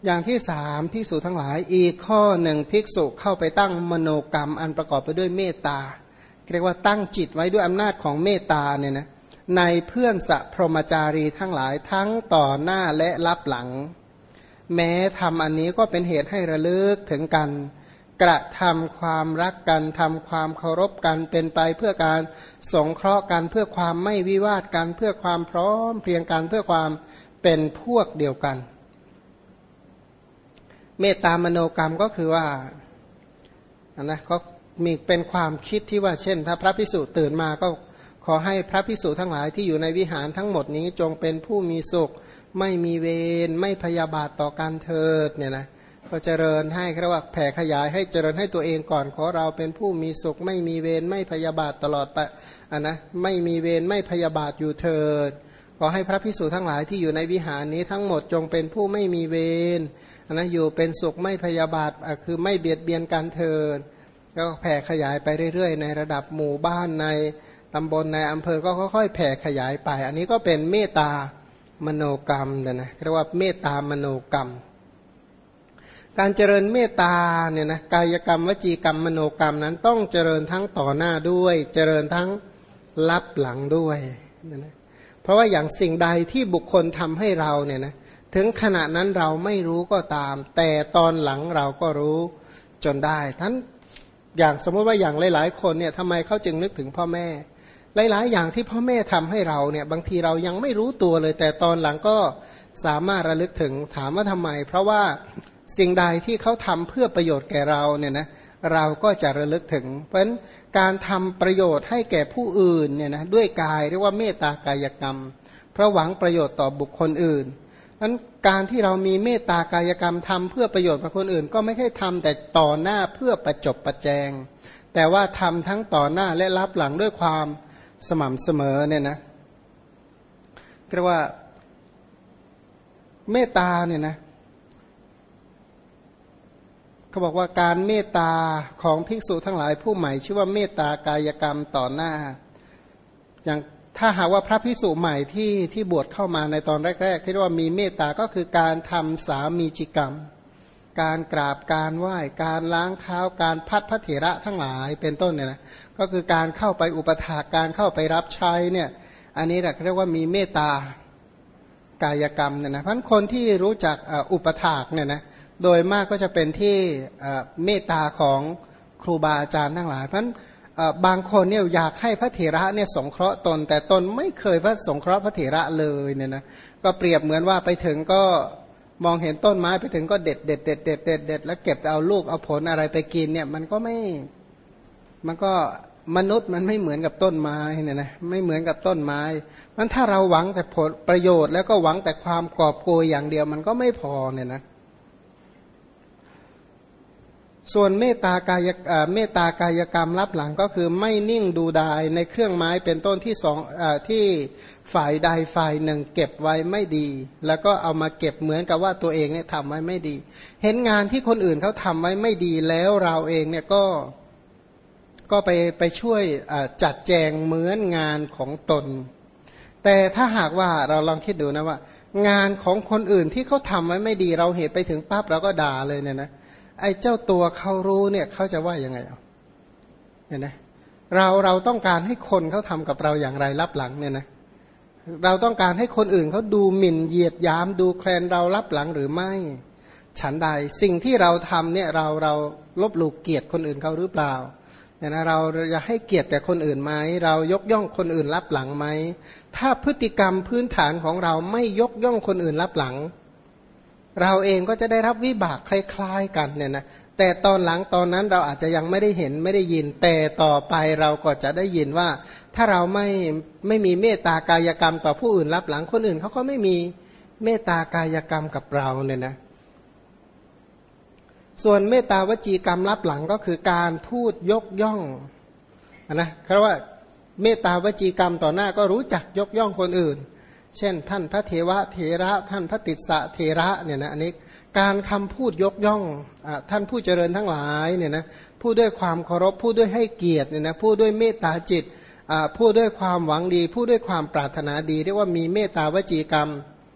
อย่างที่สามภิกษุทั้งหลายอีกข้อหนึ่งภิกษุเข้าไปตั้งมโนกรรมอันประกอบไปด้วยเมตตาเรียกว่าตั้งจิตไว้ด้วยอำนาจของเมตตาเนี่ยนะในเพื่อนสัพพรหมจารีทั้งหลายทั้งต่อหน้าและลับหลังแม้ทำอันนี้ก็เป็นเหตุให้ระลึกถึงกันกระทำความรักกันทำความเคารพกันเป็นไปเพื่อการสงเคราะห์กันเพื่อความไม่วิวาทกันเพื่อความพร้อมเพรียงกันเพื่อความเป็นพวกเดียวกันเมตตามโนกรรมก็คือว่านะก็มีเป็นความคิดที่ว่าเช่นถ้าพระภิกษุตื่นมาก็ขอให้พระภิกษุทั้งหลายที่อยู่ในวิหารทั้งหมดนี้จงเป็นผู้มีสุขไม่มีเวรไม่พยาบาทต่อกันเถิดเนี่ยนะก็เจริญให้เรียกว่าแผ่ขยายให้เจริญให้ตัวเองก่อนขอเราเป็นผู้มีสุขไม่มีเวรไม่พยาบาทตลอดไปนะไม่มีเวรไม่พยาบาทอยู่เถิดขอให้พระภิกษุทั้งหลายที่อยู่ในวิหารนี้ทั้งหมดจงเป็นผู้ไม่มีเวรนะอยู่เป็นสุขไม่พยาบาทคือไม่เบียดเบียนกันเถิดก็แผ่ขยายไปเรื่อยๆในระดับหมู่บ้านในตำบลในอำเภอก็ค่อยๆแผ่ขยายไปอันนี้ก็เป็นเมตตามโนกรรมนะเรียกว่าเมตตามโนกรรมการเจริญเมตตาเนี่ยนะกายกรรมวจีกรรมมโนกรรมนั้นต้องเจริญทั้งต่อหน้าด้วยเจริญทั้งลับหลังด้วยนะเพราะว่าอย่างสิ่งใดที่บุคคลทำให้เราเนี่ยนะถึงขณะนั้นเราไม่รู้ก็ตามแต่ตอนหลังเราก็รู้จนได้ท่านอย่างสมมติว่าอย่างหลายๆคนเนี่ยทำไมเขาจึงนึกถึงพ่อแม่หลายๆอย่างที่พ่อแม่ทำให้เราเนี่ยบางทีเรายังไม่รู้ตัวเลยแต่ตอนหลังก็สามารถระลึกถึงถามว่าทำไมเพราะว่าสิ่งใดที่เขาทำเพื่อประโยชน์แก่เราเนี่ยนะเราก็จะระลึกถึงเพราะฉะนั้นการทำประโยชน์ให้แก่ผู้อื่นเนี่ยนะด้วยกายเรียกว่าเมตตากายกรรมเพราะหวังประโยชน์ต่อบุคคลอื่นนั้นการที่เรามีเมตตากายกรรมทำเพื่อประโยชน์กับคนอื่นก็ไม่ใช่ทำแต่ต่อหน้าเพื่อประจบประแจงแต่ว่าทำทั้งต่อหน้าและรับหลังด้วยความสม่ำเสมอเนี่ยนะเรียกว่าเมตตาเนี่ยนะเขาบอกว่าการเมตตาของภิกษุทั้งหลายผู้ใหม่ชื่อว่าเมตตากายกรรมต่อหน้าอย่างถ้าหากว่าพระภิกษุใหม่ที่บวชเข้ามาในตอนแรกๆที่เรียกว่ามีเมตตาก็คือการทำสามีจิกรรมการกราบการไหว้การล้างเท้าการพัดพระเถระทั้งหลายเป็นต้นเนี่ยนะก็คือการเข้าไปอุปถากการเข้าไปรับใช้เนี่ยอันนี้เรียกว่ามีเมตตากายกรรมเนี่ยนะเพราะคนที่รู้จักอุปถากเนี่ยนะโดยมากก็จะเป็นที่เมตตาของครูบาอาจารย์ทั้งหลายเพราะบางคนเนี่ยอยากให้พระเถระเนี่ยสงเคราะห์ตนแต่ตนไม่เคยพระสงเคราะห์พระเถระเลยเนี่ยนะก็เปรียบเหมือนว่าไปถึงก็มองเห็นต้นไม้ไปถึงก็เด็ดแล้วเก็บเอาลูกเอาผลอะไรไปกินเนี่ยมันก็มนุษย์มันไม่เหมือนกับต้นไม้เนี่ยนะไม่เหมือนกับต้นไม้มันถ้าเราหวังแต่ผลประโยชน์แล้วก็หวังแต่ความกอบโกยอย่างเดียวมันก็ไม่พอเนี่ยนะส่วนเมตตากายกรรมรับหลังก็คือไม่นิ่งดูดายในเครื่องไม้เป็นต้นที่ฝ่ายใดฝ่ายหนึ่งเก็บไว้ไม่ดีแล้วก็เอามาเก็บเหมือนกับว่าตัวเองเนี่ยทำไว้ไม่ดีเห็นงานที่คนอื่นเขาทำไว้ไม่ดีแล้วเราเองเนี่ยก็ไปช่วยจัดแจงเหมือนงานของตนแต่ถ้าหากว่าเราลองคิดดูนะว่างานของคนอื่นที่เขาทำไว้ไม่ดีเราเห็นไปถึงปั๊บเราก็ด่าเลยเนี่ยนะไอ้เจ้าตัวเขารู้เนี่ยเขาจะว่ายังไงเอาเนี่ยนะเราต้องการให้คนเขาทำกับเราอย่างไรรับหลังเนี่ยนะเราต้องการให้คนอื่นเขาดูหมิ่นเหยียดหยามดูแคลนเรารับหลังหรือไม่ฉันใดสิ่งที่เราทำเนี่ยเราลบหลู่เกียรติคนอื่นเขาหรือเปล่าเนี่ยนะเราจะให้เกียรติแต่คนอื่นไหมเรายกย่องคนอื่นรับหลังไหมถ้าพฤติกรรมพื้นฐานของเราไม่ยกย่องคนอื่นรับหลังเราเองก็จะได้รับวิบากคล้ายๆกันเนี่ยนะแต่ตอนหลังตอนนั้นเราอาจจะยังไม่ได้เห็นไม่ได้ยินแต่ต่อไปเราก็จะได้ยินว่าถ้าเราไม่มีเมตตากายกรรมต่อผู้อื่นรับหลังคนอื่นเขาก็ไม่มีเมตตากายกรรมกับเราเนี่ยนะส่วนเมตตาวจีกรรมรับหลังก็คือการพูดยกย่องนะเพราะว่าเมตตาวจีกรรมต่อหน้าก็รู้จักยกย่องคนอื่นเช่นท่านพระเทวเถระท่านพระติสสะเถระเนี่ยนะอันนี้การคำพูดยกย่องท่านผู้เจริญทั้งหลายเนี่ยนะพูดด้วยความเคารพพูดด้วยให้เกียรติเนี่ยนะพูดด้วยเมตตาจิตพูดด้วยความหวังดีพูดด้วยความปรารถนาดีเรียกว่ามีเมตตาวจีกรรม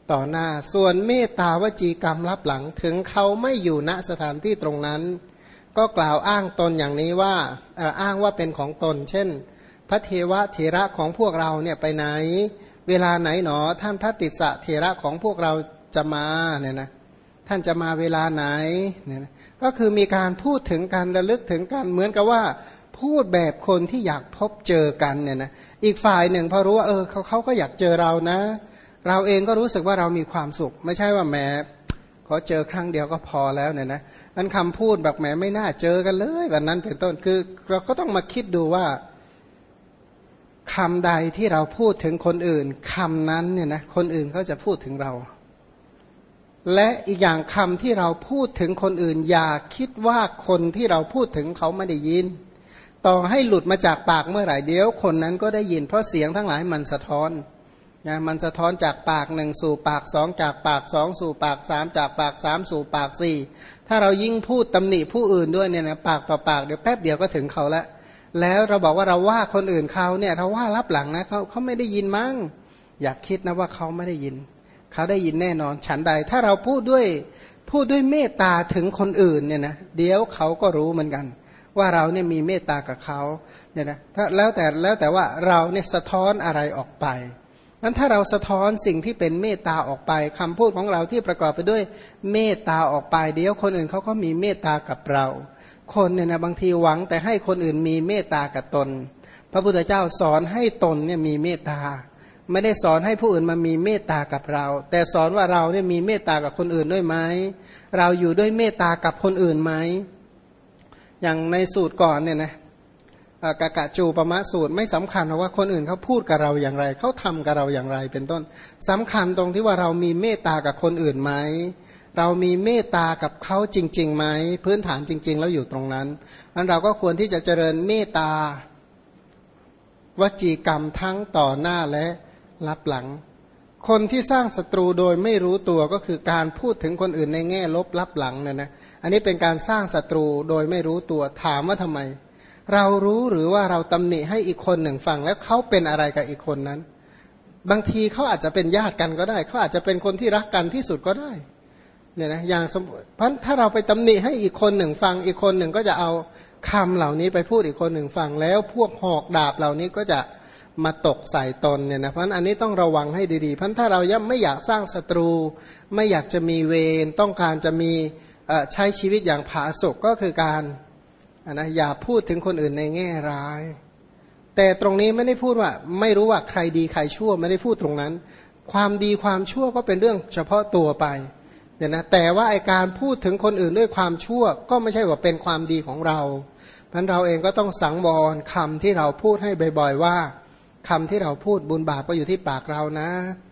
ต่อหน้าส่วนเมตตาวจีกรรมลับหลังถึงเขาไม่อยู่ณสถานที่ตรงนั้นก็กล่าวอ้างตนอย่างนี้ว่าอ้างว่าเป็นของตนเช่นพระเทวเถระของพวกเราเนี่ยไปไหนเวลาไหนหนอท่านพระติสสะเถระของพวกเราจะมาเนี่ยนะท่านจะมาเวลาไหนเนี่ยนะก็คือมีการพูดถึงการระลึกถึงกันเหมือนกับว่าพูดแบบคนที่อยากพบเจอกันเนี่ยนะอีกฝ่ายหนึ่งพอรู้ว่าเขาก็อยากเจอเรานะเราเองก็รู้สึกว่าเรามีความสุขไม่ใช่ว่าแหมขอเจอครั้งเดียวก็พอแล้วเนี่ยนะมันคำพูดแบบแหมไม่น่าเจอกันเลยแบบนั้นเป็นต้นคือเราก็ต้องมาคิดดูว่าคำใดที่เราพูดถึงคนอื่นคำนั้นเนี่ยนะคนอื่นเขาจะพูดถึงเราและอีกอย่างคำที่เราพูดถึงคนอื่นอย่าคิดว่าคนที่เราพูดถึงเขาไม่ได้ยินต่อให้หลุดมาจากปากเมื่อไหร่เดี๋ยวคนนั้นก็ได้ยินเพราะเสียงทั้งหลายมันสะท้อนนะมันสะท้อนจากปากหนึ่งสู่ปากสองจากปากสองสู่ปากสามจากปากสามสู่ปากสี่ถ้าเรายิ่งพูดตำหนิผู้อื่นด้วยเนี่ยนะปากต่อปากเดี๋ยวแป๊บเดียวก็ถึงเขาแล้วเราบอกว่าเราว่าคนอื่นเขาเนี่ยเราว่ารับหลังนะเขาไม่ได้ยินมั้งอยากคิดนะว่าเขาไม่ได้ยินเขาได้ยินแน่นอนฉันใดถ้าเราพูดด้วยเมตตาถึงคนอื่นเนี่ยนะเดี๋ยวเขาก็รู้เหมือนกันว่าเราเนี่ยมีเมตตากับเขาเนี่ยนะแล้วแต่ว่าเราเนี่ยสะท้อนอะไรออกไปนั้นถ้าเราสะท้อนสิ่งที่เป็นเมตตาออกไปคำพูดของเราที่ประกอบไปด้วยเมตตาออกไปเดี๋ยวคนอื่นเขาก็มีเมตตากับเราคนเนี่ยนะบางทีหวังแต่ให้คนอื่นมีเมตตากับตนพระพุทธเจ้าสอนให้ตนเนี่ยมีเมตตาไม่ได้สอนให้ผู้อื่นมามีเมตตากับเราแต่สอนว่าเราเนี่ยมีเมตตากับคนอื่นด้วยไหมเราอยู่ด้วยเมตตากับคนอื่นไหมอย่างในสูตรก่อนเนี่ยนะกะกะจูปมะสูตรไม่สำคัญว่าคนอื่นเขาพูดกับเราอย่างไรเขาทำกับเราอย่างไรเป็นต้นสำคัญตรงที่ว่าเรามีเมตตากับคนอื่นไหมเรามีเมตตากับเขาจริงๆไหมพื้นฐานจริงๆแล้วอยู่ตรงนั้นนั้นเราก็ควรที่จะเจริญเมตตาวจีกรรมทั้งต่อหน้าและลับหลังคนที่สร้างศัตรูโดยไม่รู้ตัวก็คือการพูดถึงคนอื่นในแง่ลบลับหลังเนี่ยนะอันนี้เป็นการสร้างศัตรูโดยไม่รู้ตัวถามว่าทำไมเรารู้หรือว่าเราตำหนิให้อีกคนหนึ่งฟังแล้วเขาเป็นอะไรกับอีกคนนั้นบางทีเขาอาจจะเป็นญาติกันก็ได้เขาอาจจะเป็นคนที่รักกันที่สุดก็ได้เนี่ยนะอย่างเพราะถ้าเราไปตำหนิให้อีกคนหนึ่งฟังอีกคนหนึ่งก็จะเอาคำเหล่านี้ไปพูดอีกคนหนึ่งฟังแล้วพวกหอกดาบเหล่านี้ก็จะมาตกใส่ตนเนี่ยนะเพราะอันนี้ต้องระวังให้ดีๆเพราะถ้าเรายังไม่อยากสร้างศัตรูไม่อยากจะมีเวรต้องการจะมีใช้ชีวิตอย่างผาสุกก็คือการนะอย่าพูดถึงคนอื่นในแง่ร้ายแต่ตรงนี้ไม่ได้พูดว่าไม่รู้ว่าใครดีใครชั่วไม่ได้พูดตรงนั้นความดีความชั่วก็เป็นเรื่องเฉพาะตัวไปเนี่ยนะแต่ว่าไอการพูดถึงคนอื่นด้วยความชั่วก็ไม่ใช่ว่าเป็นความดีของเราเพราะเราเองก็ต้องสังวรคำที่เราพูดให้บ่อยๆว่าคำที่เราพูดบุญบาปก็อยู่ที่ปากเรานะ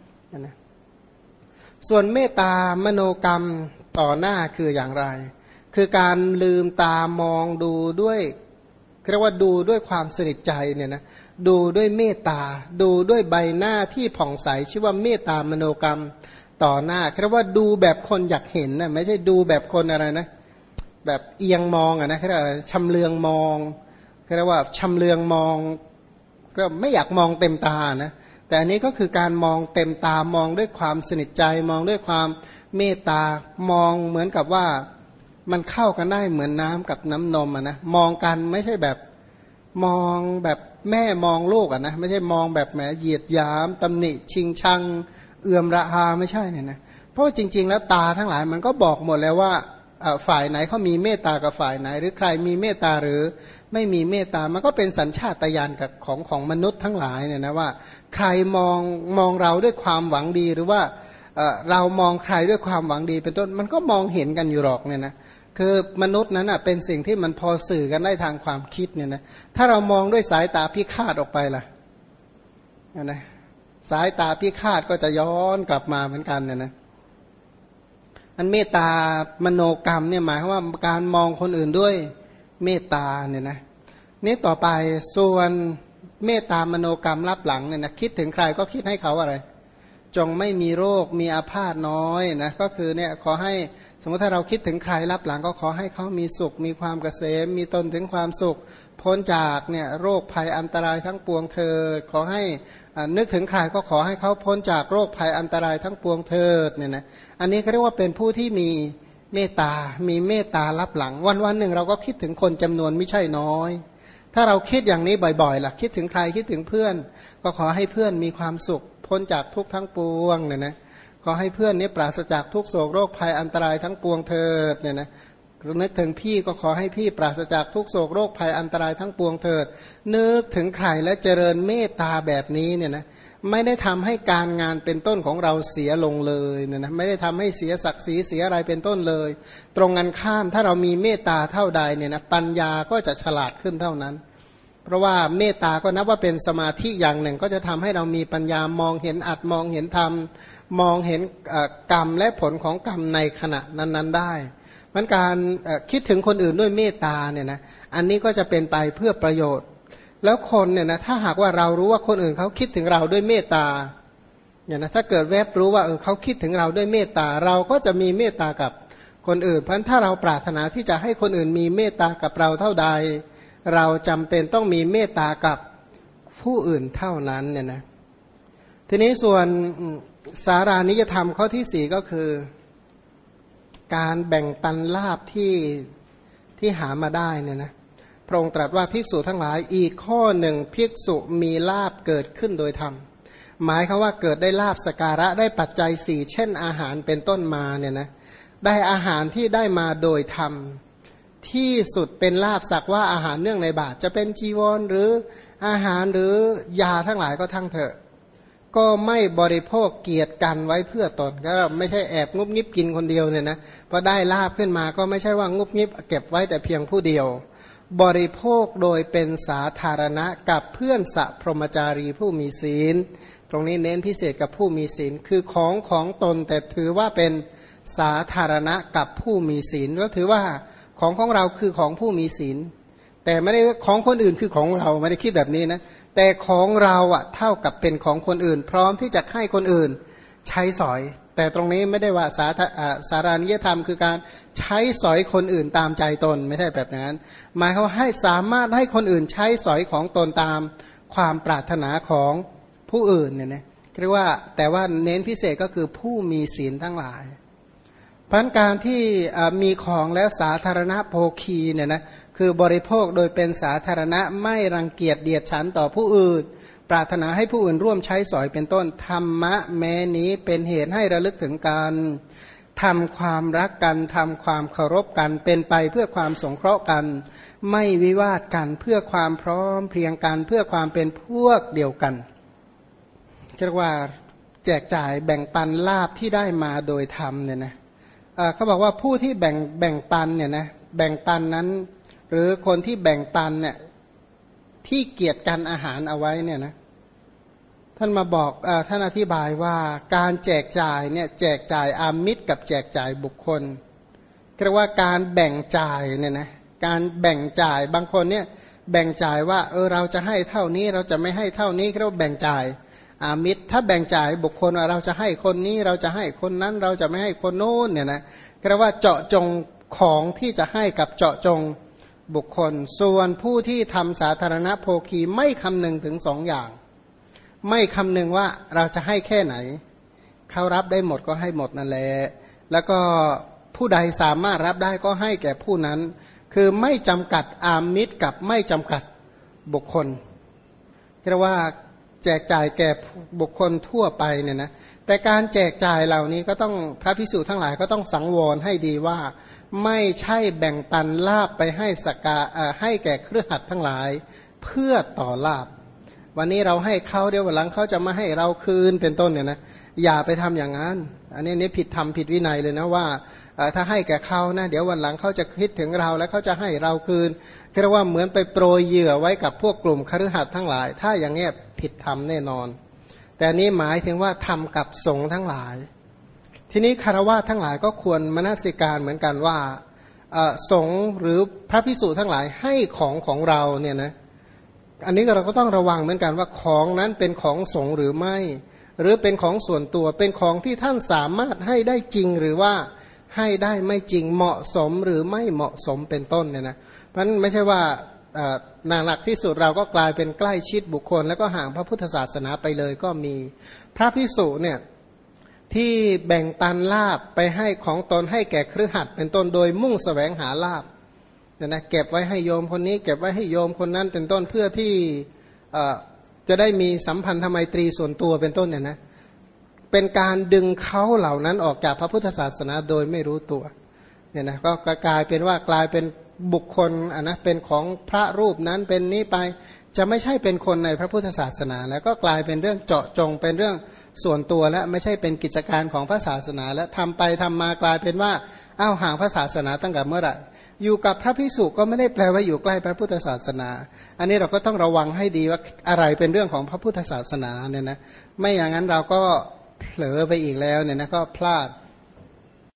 ส่วนเมตตามโนกรรมต่อหน้าคืออย่างไรคือการลืมตามองดูด้วยเรียกว่าดูด้วยความสนิทใจเนี่ยนะดูด้วยเมตตาดูด้วยใบหน้าที่ผ่องใสชื่อว่าเมตตามโนกรรมต่อหน้าเรียกว่าดูแบบคนอยากเห็นนะไม่ใช่ดูแบบคนอะไรนะแบบเอียงมองอ่ะนะเรียกว่าชำเลืองมองเรียกว่าชำเลืองมองก็ไม่อยากมองเต็มตานะแต่อันนี้ก็คือการมองเต็มตามองด้วยความสนิทใจมองด้วยความเมตตามองเหมือนกับว่ามันเข้ากันได้เหมือนน้ำกับน้ำนมอ่ะนะมองกันไม่ใช่แบบมองแบบแม่มองลูกอ่ะนะไม่ใช่มองแบบแหมเหยียดหยามตำหนิชิงชังเอื่อมระอาไม่ใช่เนี่ยนะเพราะจริงๆแล้วตาทั้งหลายมันก็บอกหมดแล้วว่าฝ่ายไหนเขามีเมตตากับฝ่ายไหนหรือใครมีเมตตาหรือไม่มีเมตตามันก็เป็นสัญชาตญาณกับของมนุษย์ทั้งหลายเนี่ยนะว่าใครมองเราด้วยความหวังดีหรือว่าเรามองใครด้วยความหวังดีเป็นต้นมันก็มองเห็นกันอยู่หรอกเนี่ยนะคือมนุษย์นั้นเป็นสิ่งที่มันพอสื่อกันได้ทางความคิดเนี่ยนะถ้าเรามองด้วยสายตาพิฆาตออกไปล่ะนะสายตาพิฆาตก็จะย้อนกลับมาเหมือนกันเนี่ยนะอันเมตตามโนกรรมเนี่ยหมายความว่าการมองคนอื่นด้วยเมตตาเนี่ยนะนี่ต่อไปส่วนเมตตามโนกรรมรับหลังเนี่ยนะคิดถึงใครก็คิดให้เขาอะไรจงไม่มีโรคมีอาพาธน้อยนะก็คือเนี่ยขอให้สมมติถ้าเราคิดถึงใครรับหลังก็ขอให้เขามีสุขมีความเกษมมีตนถึงความสุขพ้นจากเนี่ยโรคภัยอันตรายทั้งปวงเถิดขอให้นึกถึงใครก็ขอให้เขาพ้นจากโรคภัยอันตรายทั้งปวงเถิดเนี่ยนะอันนี้เขาเรียกว่าเป็นผู้ที่มีเมตตามีเมตตารับหลังวันๆหนึ่งเราก็คิดถึงคนจำนวนไม่ใช่น้อยถ้าเราคิดอย่างนี้บ่อยๆล่ะคิดถึงใครคิดถึงเพื่อนก็ขอให้เพื่อนมีความสุขพ้นจากทุกข์ทั้งปวงเนี่ยนะขอให้เพื่อนนี้ปราศจากทุกโศกโรคภัยอันตรายทั้งปวงเถิดเนี่ยนะนึกถึงพี่ก็ขอให้พี่ปราศจากทุกโศกโรคภัยอันตรายทั้งปวงเถิดนึกถึงใครและเจริญเมตตาแบบนี้เนี่ยนะไม่ได้ทำให้การงานเป็นต้นของเราเสียลงเลยเนี่ยนะไม่ได้ทำให้เสียศักดิ์ศรีเสียอะไรเป็นต้นเลยตรงกันข้ามถ้าเรามีเมตตาเท่าใดเนี่ยนะปัญญาก็จะฉลาดขึ้นเท่านั้นเพราะว่าเมตตาก็นับว่าเป็นสมาธิอย่างหนึ่งก็จะทำให้เรามีปัญญามองเห็นอัตมองเห็นธรรมมองเห็นกรรมและผลของกรรมในขณะนั้นๆได้มันการคิดถึงคนอื่นด้วยเมตตาเนี่ยนะอันนี้ก็จะเป็นไปเพื่อประโยชน์แล้วคนเนี่ยนะถ้าหากว่าเรารู้ว่าคนอื่นเขาคิดถึงเราด้วยเมตตาเนี่ยนะถ้าเกิดแวบรู้ว่าเขาคิดถึงเราด้วยเมตตาเราก็จะมีเมตตากับคนอื่นเพราะฉะนั้นถ้าเราปรารถนาที่จะให้คนอื่นมีเมตตากับเราเท่าใดเราจำเป็นต้องมีเมตตากับผู้อื่นเท่านั้นเนี่ยนะทีนี้ส่วนสารานิยธรรมข้อที่สี่ก็คือการแบ่งปันลาภที่หามาได้เนี่ยนะพระองค์ตรัสว่าภิกษุทั้งหลายอีกข้อหนึ่งภิกษุมีลาภเกิดขึ้นโดยธรรมหมายคือว่าเกิดได้ลาภสการะได้ปัจจัยสี่เช่นอาหารเป็นต้นมาเนี่ยนะได้อาหารที่ได้มาโดยธรรมที่สุดเป็นลาภสักว่าอาหารเนื่องในบาตรจะเป็นจีวรหรืออาหารหรือยาทั้งหลายก็ทั้งเถอะก็ไม่บริโภคเกียรติกันไว้เพื่อตนก็ไม่ใช่แอบงุบงิบกินคนเดียวเนี่ยนะพอได้ลาภขึ้นมาก็ไม่ใช่ว่างุบงิบเก็บไว้แต่เพียงผู้เดียวบริโภคโดยเป็นสาธารณะกับเพื่อนสัพพรหมจารีผู้มีศีลตรงนี้เน้นพิเศษกับผู้มีศีลคือของตนแต่ถือว่าเป็นสาธารณะกับผู้มีศีลก็ถือว่าของเราคือของผู้มีศีลแต่ไม่ได้ของคนอื่นคือของเราไม่ได้คิดแบบนี้นะแต่ของเราอะเท่ากับเป็นของคนอื่นพร้อมที่จะให้คนอื่นใช้สอยแต่ตรงนี้ไม่ได้ว่าสารานิยธรรมคือการใช้สอยคนอื่นตามใจตนไม่ใช่แบบนั้นหมายเขาให้สามารถให้คนอื่นใช้สอยของตนตามความปรารถนาของผู้อื่นเนี่ยนะเรียกว่าแต่ว่าเน้นพิเศษก็คือผู้มีศีลทั้งหลายพันการที่มีของแล้วสาธารณโภคีเนี่ยนะคือบริโภคโดยเป็นสาธารณะไม่รังเกียจเดียดฉันต่อผู้อื่นปรารถนาให้ผู้อื่นร่วมใช้สอยเป็นต้นธรรมะแม้นี้เป็นเหตุให้ระลึกถึงการทำความรักกันทำความเคารพกันเป็นไปเพื่อความสงเคราะห์กันไม่วิวาทกันเพื่อความพร้อมเพรียงกันเพื่อความเป็นพวกเดียวกันเรียกว่าแจกจ่ายแบ่งปันลาภที่ได้มาโดยธรรมเนี่ยนะเขาบอกว่าผู้ที่แบ่งปันเนี่ยนะแบ่งปันนั้นหรือคนที่แบ่งปันเนี่ยที่เกียรติกันอาหารเอาไว้เนี่ยนะท่านมาบอกท่านอธิบายว่าการแจกจ่ายเนี่ยแจกจ่ายอามิตรกับแจกจ่ายบุคคลเรียกว่าการแบ่งจ่ายเนี่ยนะการแบ่งจ่ายบางคนเนี่ยแบ่งจ่ายว่าเราจะให้เท่านี้เราจะไม่ให้เท่านี้เรียกว่าแบ่งจ่ายอามิตรถ้าแบ่งจ่ายบุคคลว่าเราจะให้คนนี้เราจะให้คนนั้นเราจะไม่ให้คนโน้นเนี่ยนะเรียกว่าเจาะจงของที่จะให้กับเจาะจงบุคคลส่วนผู้ที่ทำสาธารณโภคีไม่คำนึงถึงสองอย่างไม่คำนึงว่าเราจะให้แค่ไหนเขารับได้หมดก็ให้หมดนั่นแหละแล้วก็ผู้ใดสามารถรับได้ก็ให้แก่ผู้นั้นคือไม่จำกัดอามิตรกับไม่จำกัดบุคคลเรียกว่าแจกจ่ายแก่บุคคลทั่วไปเนี่ยนะแต่การแจกจ่ายเหล่านี้ก็ต้องพระภิกษุทั้งหลายก็ต้องสังวรให้ดีว่าไม่ใช่แบ่งปันลาภไปให้ให้แก่เครือขัดทั้งหลายเพื่อต่อลาภวันนี้เราให้เขาเดี๋ยววันหลังเขาจะมาให้เราคืนเป็นต้นเนี่ยนะอย่าไปทำอย่างนั้นอันนี้ผิดธรรมผิดวินัยเลยนะว่าถ้าให้แก่เขานะเดี๋ยววันหลังเขาจะคิดถึงเราแล้วเขาจะให้เราคืนเรียกว่าเหมือนไปโปรยเหยื่อไว้กับพวกกลุ่มคฤหัสถ์ทั้งหลายถ้าอย่างเงี้ยผิดธรรมแน่นอนแต่นี้หมายถึงว่าทำกับสงฆ์ทั้งหลายทีนี้คฤหัสถ์ทั้งหลายก็ควรมนสิการเหมือนกันว่าสงฆ์หรือพระภิกษุทั้งหลายให้ของเราเนี่ยนะอันนี้เราก็ต้องระวังเหมือนกันว่าของนั้นเป็นของสงฆ์หรือไม่หรือเป็นของส่วนตัวเป็นของที่ท่านสามารถให้ได้จริงหรือว่าให้ได้ไม่จริงเหมาะสมหรือไม่เหมาะสมเป็นต้นเนี่ยนะเพราะฉะนั้นไม่ใช่ว่าหนักที่สุดเราก็กลายเป็นใกล้ชิดบุคคลแล้วก็ห่างพระพุทธศาสนาไปเลยก็มีพระภิกษุเนี่ยที่แบ่งปันลาภไปให้ของตนให้แก่คฤหัสถ์เป็นต้นโดยมุ่งแสวงหาลาภเนี่ยนะเก็บไว้ให้โยมคนนี้เก็บไว้ให้โยมคนนั้นเป็นต้นเพื่อที่จะได้มีสัมพันธไมตรีส่วนตัวเป็นต้นเนี่ยนะเป็นการดึงเขาเหล่านั้นออกจากพระพุทธศาสนาโดยไม่รู้ตัวเนี่ยนะก็กลายเป็นว่ากลายเป็นบุคคลนะเป็นของพระรูปนั้นเป็นนี้ไปจะไม่ใช่เป็นคนในพระพุทธศาสนาแล้วก็กลายเป็นเรื่องเจาะจงเป็นเรื่องส่วนตัวและไม่ใช่เป็นกิจการของพระศาสนาและทำไปทำมากลายเป็นว่าอ้าวห่างพระศาสนาตั้งแต่เมื่อไหร่อยู่กับพระภิกษุก็ไม่ได้แปลว่าอยู่ใกล้พระพุทธศาสนาอันนี้เราก็ต้องระวังให้ดีว่าอะไรเป็นเรื่องของพระพุทธศาสนาเนี่ยนะไม่อย่างนั้นเราก็เผลอไปอีกแล้วเนี่ยนะก็พลาด